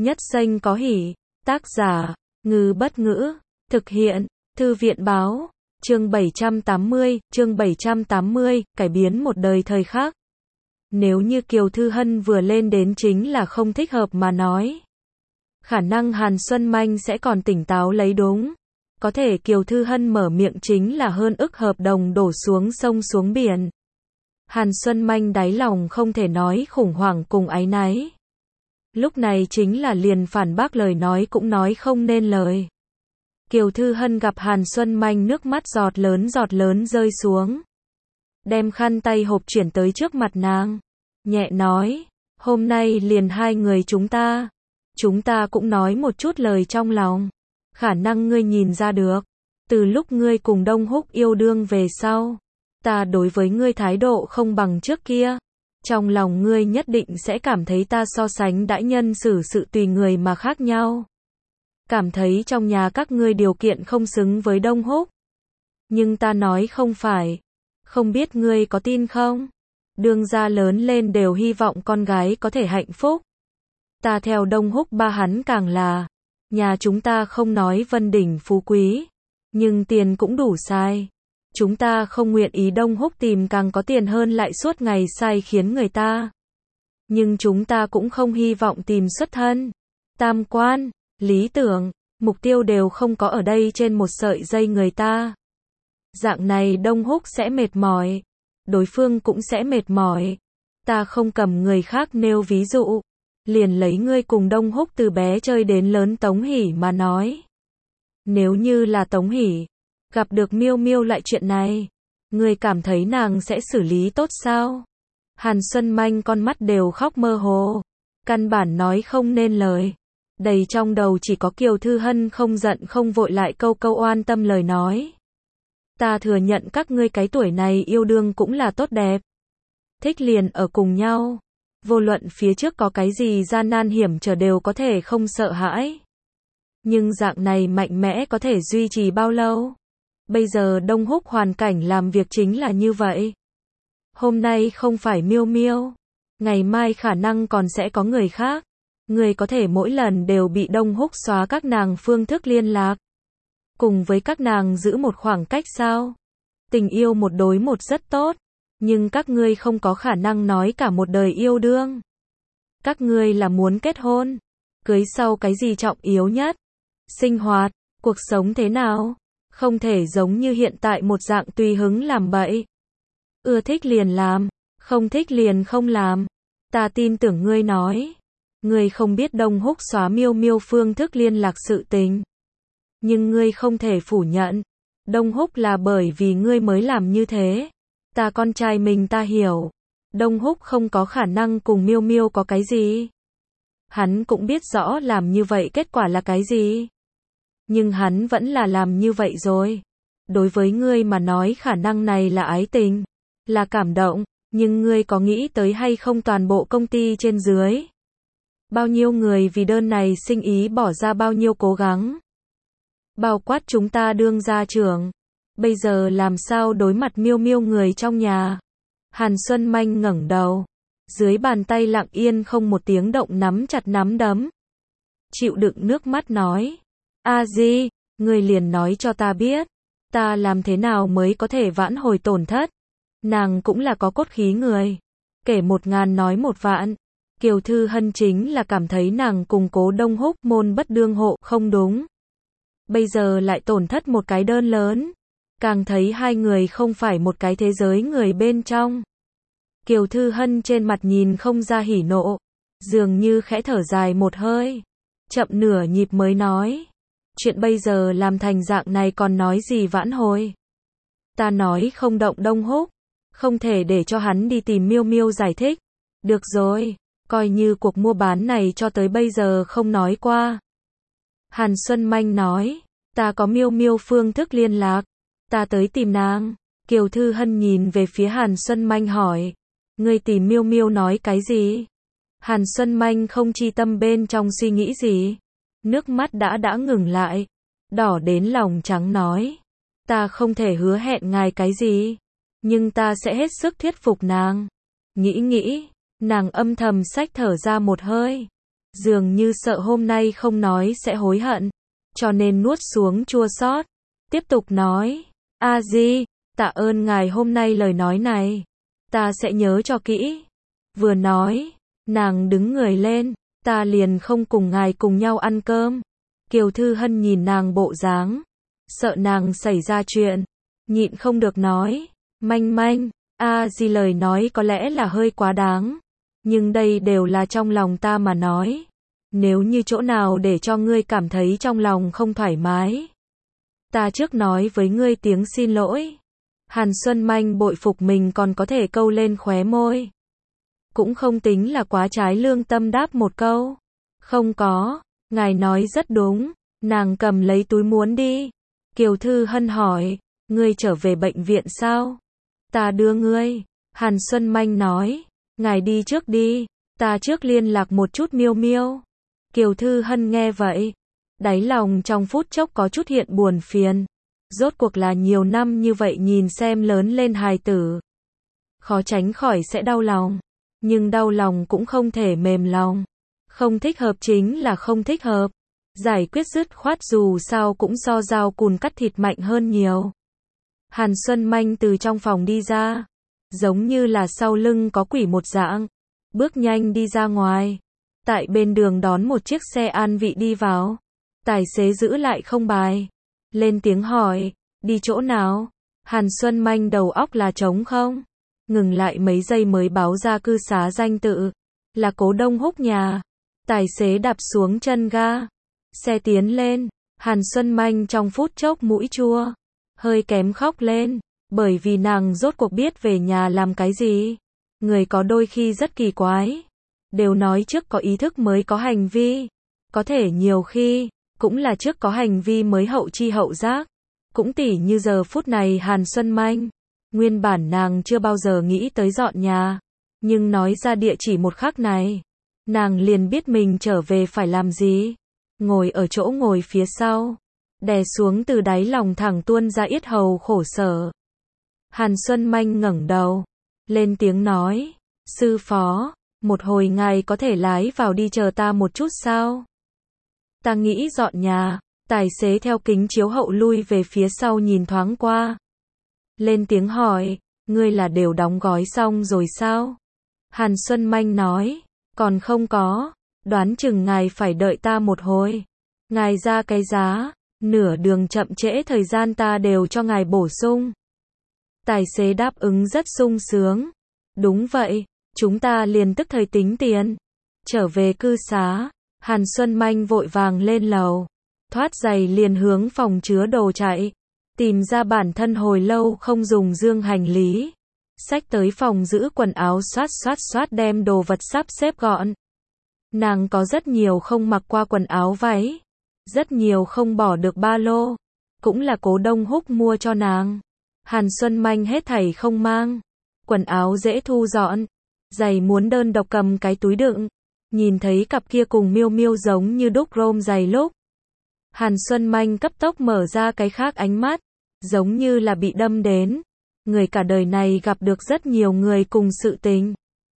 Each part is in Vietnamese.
Nhất danh có hỷ. Tác giả, Ngư Bất Ngữ. Thực hiện, Thư viện Báo. Chương 780, cải biến một đời thời khắc. Nếu như Kiều Thư Hân vừa lên đến chính là không thích hợp mà nói, khả năng Hàn Xuân Manh sẽ còn tỉnh táo lấy đúng. Có thể Kiều Thư Hân mở miệng chính là hơn ức hợp đồng đổ xuống sông xuống biển. Hàn Xuân Manh đáy lòng không thể nói khủng hoảng cùng áy náy. Lúc này chính là liền phản bác lời nói cũng nói không nên lời. Kiều Thư Hân gặp Hàn Xuân Manh nước mắt giọt lớn rơi xuống. Đem khăn tay hộp chuyển tới trước mặt nàng. Nhẹ nói, hôm nay liền hai người chúng ta cũng nói một chút lời trong lòng. Khả năng ngươi nhìn ra được, từ lúc ngươi cùng Đông Húc yêu đương về sau, ta đối với ngươi thái độ không bằng trước kia. Trong lòng ngươi nhất định sẽ cảm thấy ta so sánh đãi nhân xử sự tùy người mà khác nhau. Cảm thấy trong nhà các ngươi điều kiện không xứng với Đông Húc. Nhưng ta nói không phải. Không biết ngươi có tin không? Đương gia lớn lên đều hy vọng con gái có thể hạnh phúc. Ta theo Đông Húc ba hắn càng là, nhà chúng ta không nói vân đỉnh phú quý, nhưng tiền cũng đủ sai. Chúng ta không nguyện ý Đông Húc tìm càng có tiền hơn lại suốt ngày sai khiến người ta. Nhưng chúng ta cũng không hy vọng tìm xuất thân, tam quan, lý tưởng, mục tiêu đều không có ở đây trên một sợi dây người ta. Dạng này Đông Húc sẽ mệt mỏi, đối phương cũng sẽ mệt mỏi. Ta không cầm người khác nêu ví dụ, liền lấy ngươi cùng Đông Húc từ bé chơi đến lớn Tống Hỷ mà nói. Nếu như là Tống Hỷ gặp được Miêu Miêu lại chuyện này, ngươi cảm thấy nàng sẽ xử lý tốt sao? Hàn Xuân Manh con mắt đều khóc mơ hồ, căn bản nói không nên lời. Đầy trong đầu chỉ có Kiều Thư Hân không giận không vội lại câu oan tâm lời nói. Ta thừa nhận các ngươi cái tuổi này yêu đương cũng là tốt đẹp. Thích liền ở cùng nhau. Vô luận phía trước có cái gì gian nan hiểm trở đều có thể không sợ hãi. Nhưng dạng này mạnh mẽ có thể duy trì bao lâu? Bây giờ Đông Húc hoàn cảnh làm việc chính là như vậy. Hôm nay không phải Miêu Miêu, ngày mai khả năng còn sẽ có người khác. Người có thể mỗi lần đều bị Đông Húc xóa các nàng phương thức liên lạc. Cùng với các nàng giữ một khoảng cách sao? Tình yêu một đối một rất tốt, nhưng các ngươi không có khả năng nói cả một đời yêu đương. Các ngươi là muốn kết hôn, cưới sau cái gì trọng yếu nhất? Sinh hoạt, cuộc sống thế nào? Không thể giống như hiện tại một dạng tùy hứng làm bậy. Ưa thích liền làm, không thích liền không làm. Ta tin tưởng ngươi nói. Ngươi không biết Đông Húc xóa Miêu Miêu phương thức liên lạc sự tình. Nhưng ngươi không thể phủ nhận. Đông Húc là bởi vì ngươi mới làm như thế. Ta con trai mình ta hiểu. Đông Húc không có khả năng cùng Miêu Miêu có cái gì. Hắn cũng biết rõ làm như vậy kết quả là cái gì. Nhưng hắn vẫn là làm như vậy rồi. Đối với ngươi mà nói khả năng này là ái tình, là cảm động, nhưng ngươi có nghĩ tới hay không toàn bộ công ty trên dưới? Bao nhiêu người vì đơn này sinh ý bỏ ra bao nhiêu cố gắng? Bao quát chúng ta đương gia trưởng. Bây giờ làm sao đối mặt Miêu Miêu người trong nhà? Hàn Xuân Manh ngẩng đầu. Dưới bàn tay lặng yên không một tiếng động nắm chặt nắm đấm. Chịu đựng nước mắt nói. A Di, người liền nói cho ta biết. Ta làm thế nào mới có thể vãn hồi tổn thất? Nàng cũng là có cốt khí người. Kể 1000 nói 1 vạn. Kiều Thư Hân chính là cảm thấy nàng cùng Cố Đông Húc môn bất đương hộ không đúng. Bây giờ lại tổn thất một cái đơn lớn. Càng thấy hai người không phải một cái thế giới người bên trong. Kiều Thư Hân trên mặt nhìn không ra hỉ nộ. Dường như khẽ thở dài một hơi. Chậm nửa nhịp mới nói. Chuyện bây giờ làm thành dạng này còn nói gì vãn hồi. Ta nói không động Đông Húc. Không thể để cho hắn đi tìm Miêu Miêu giải thích. Được rồi. Coi như cuộc mua bán này cho tới bây giờ không nói qua. Hàn Xuân Manh nói. Ta có Miêu Miêu phương thức liên lạc. Ta tới tìm nàng. Kiều Thư Hân nhìn về phía Hàn Xuân Manh hỏi. Ngươi tìm Miêu Miêu nói cái gì? Hàn Xuân Manh không chi tâm bên trong suy nghĩ gì. Nước mắt đã ngừng lại. Đỏ đến lòng trắng nói. Ta không thể hứa hẹn ngài cái gì. Nhưng ta sẽ hết sức thuyết phục nàng. Nghĩ, nàng âm thầm xách thở ra một hơi. Dường như sợ hôm nay không nói sẽ hối hận, cho nên nuốt xuống chua xót, tiếp tục nói, A Di, tạ ơn ngài hôm nay lời nói này, ta sẽ nhớ cho kỹ. Vừa nói, nàng đứng người lên, ta liền không cùng ngài cùng nhau ăn cơm. Kiều Thư Hân nhìn nàng bộ dáng, sợ nàng xảy ra chuyện, nhịn không được nói, Manh Manh, A Di lời nói có lẽ là hơi quá đáng, nhưng đây đều là trong lòng ta mà nói. Nếu như chỗ nào để cho ngươi cảm thấy trong lòng không thoải mái, ta trước nói với ngươi tiếng xin lỗi. Hàn Xuân Manh bội phục mình còn có thể câu lên khóe môi. Cũng không tính là quá trái lương tâm đáp một câu. Không có, ngài nói rất đúng. Nàng cầm lấy túi muốn đi. Kiều Thư Hân hỏi, ngươi trở về bệnh viện sao? Ta đưa ngươi. Hàn Xuân Manh nói, ngài đi trước đi, ta trước liên lạc một chút Miêu Miêu. Kiều Thư Hân nghe vậy, đáy lòng trong phút chốc có chút hiện buồn phiền. Rốt cuộc là nhiều năm như vậy nhìn xem lớn lên hài tử, khó tránh khỏi sẽ đau lòng, nhưng đau lòng cũng không thể mềm lòng. Không thích hợp chính là không thích hợp, giải quyết dứt khoát dù sao cũng so dao cùn cắt thịt mạnh hơn nhiều. Hàn Xuân Manh từ trong phòng đi ra, giống như là sau lưng có quỷ một dạng, bước nhanh đi ra ngoài. Tại bên đường đón một chiếc xe an vị đi vào, tài xế giữ lại không bài, lên tiếng hỏi, đi chỗ nào? Hàn Xuân Manh đầu óc là trống không? Ngừng lại mấy giây mới báo ra cư xá danh tự, là Cố Đông Húc nhà. Tài xế đạp xuống chân ga, xe tiến lên, Hàn Xuân Manh trong phút chốc mũi chua, hơi kém khóc lên, bởi vì nàng rốt cuộc biết về nhà làm cái gì. Người có đôi khi rất kỳ quái, đều nói trước có ý thức mới có hành vi, có thể nhiều khi cũng là trước có hành vi mới hậu chi hậu giác. Cũng tỉ như giờ phút này Hàn Xuân Manh, nguyên bản nàng chưa bao giờ nghĩ tới dọn nhà, nhưng nói ra địa chỉ một khắc này, nàng liền biết mình trở về phải làm gì. Ngồi ở chỗ ngồi phía sau, đè xuống từ đáy lòng thẳng tuôn ra yết hầu khổ sở. Hàn Xuân Manh ngẩng đầu, lên tiếng nói, sư phó, một hồi ngài có thể lái vào đi chờ ta một chút sao? Ta nghĩ dọn nhà. Tài xế theo kính chiếu hậu lui về phía sau nhìn thoáng qua. Lên tiếng hỏi, ngươi là đều đóng gói xong rồi sao? Hàn Xuân Manh nói, còn không có, đoán chừng ngài phải đợi ta một hồi. Ngài ra cái giá, nửa đường chậm trễ thời gian ta đều cho ngài bổ sung. Tài xế đáp ứng rất sung sướng. Đúng vậy, chúng ta liền tức thời tính tiền. Trở về cư xá, Hàn Xuân Manh vội vàng lên lầu. Thoát giày liền hướng phòng chứa đồ chạy, tìm ra bản thân hồi lâu không dùng dương hành lý, xách tới phòng giữ quần áo xoát đem đồ vật sắp xếp gọn. Nàng có rất nhiều không mặc qua quần áo váy, rất nhiều không bỏ được ba lô, cũng là Cố Đông Húc mua cho nàng. Hàn Xuân Manh hết thảy không mang, quần áo dễ thu dọn, giày muốn đơn độc cầm cái túi đựng, nhìn thấy cặp kia cùng Miêu Miêu giống như đúc rôm giày lúc, Hàn Xuân Manh cấp tốc mở ra cái khác ánh mắt, giống như là bị đâm đến. Người cả đời này gặp được rất nhiều người cùng sự tình,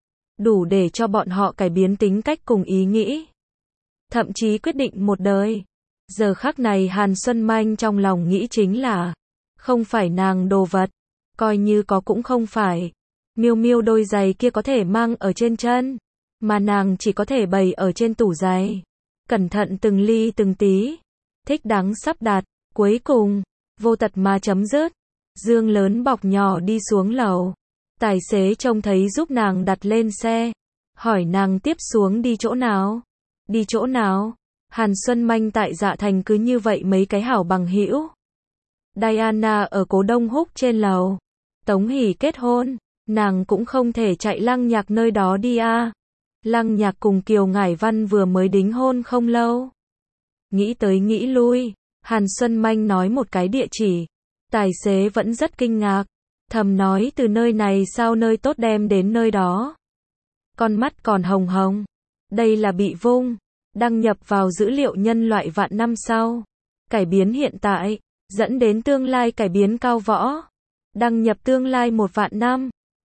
đủ để cho bọn họ cải biến tính cách cùng ý nghĩ, thậm chí quyết định một đời. Giờ khắc này Hàn Xuân Manh trong lòng nghĩ chính là, không phải nàng đồ vật, coi như có cũng không phải. Miêu Miêu đôi giày kia có thể mang ở trên chân, mà nàng chỉ có thể bày ở trên tủ giày. Cẩn thận từng ly từng tí, thích đáng sắp đặt, cuối cùng, vô tật mà chấm dứt. Dương lớn bọc nhỏ đi xuống lầu. Tài xế trông thấy giúp nàng đặt lên xe, hỏi nàng tiếp xuống đi chỗ nào. Đi chỗ nào? Hàn Xuân Manh tại Dạ Thành cứ như vậy mấy cái hảo bằng hữu. Diana ở Cố Đông Húc trên lầu. Tống Hỷ kết hôn, nàng cũng không thể chạy Lăng Nhạc nơi đó đi à. Lăng Nhạc cùng Kiều Ngải Văn vừa mới đính hôn không lâu. Nghĩ tới nghĩ lui, Hàn Xuân Manh nói một cái địa chỉ. Tài xế vẫn rất kinh ngạc, thầm nói từ nơi này sao nơi tốt đem đến nơi đó. Con mắt còn hồng hồng. Đây là bị vung, đăng nhập vào dữ liệu nhân loại vạn năm sau. Cải biến hiện tại, dẫn đến tương lai cải biến cao võ. Đăng nhập tương lai 1 vạn năm.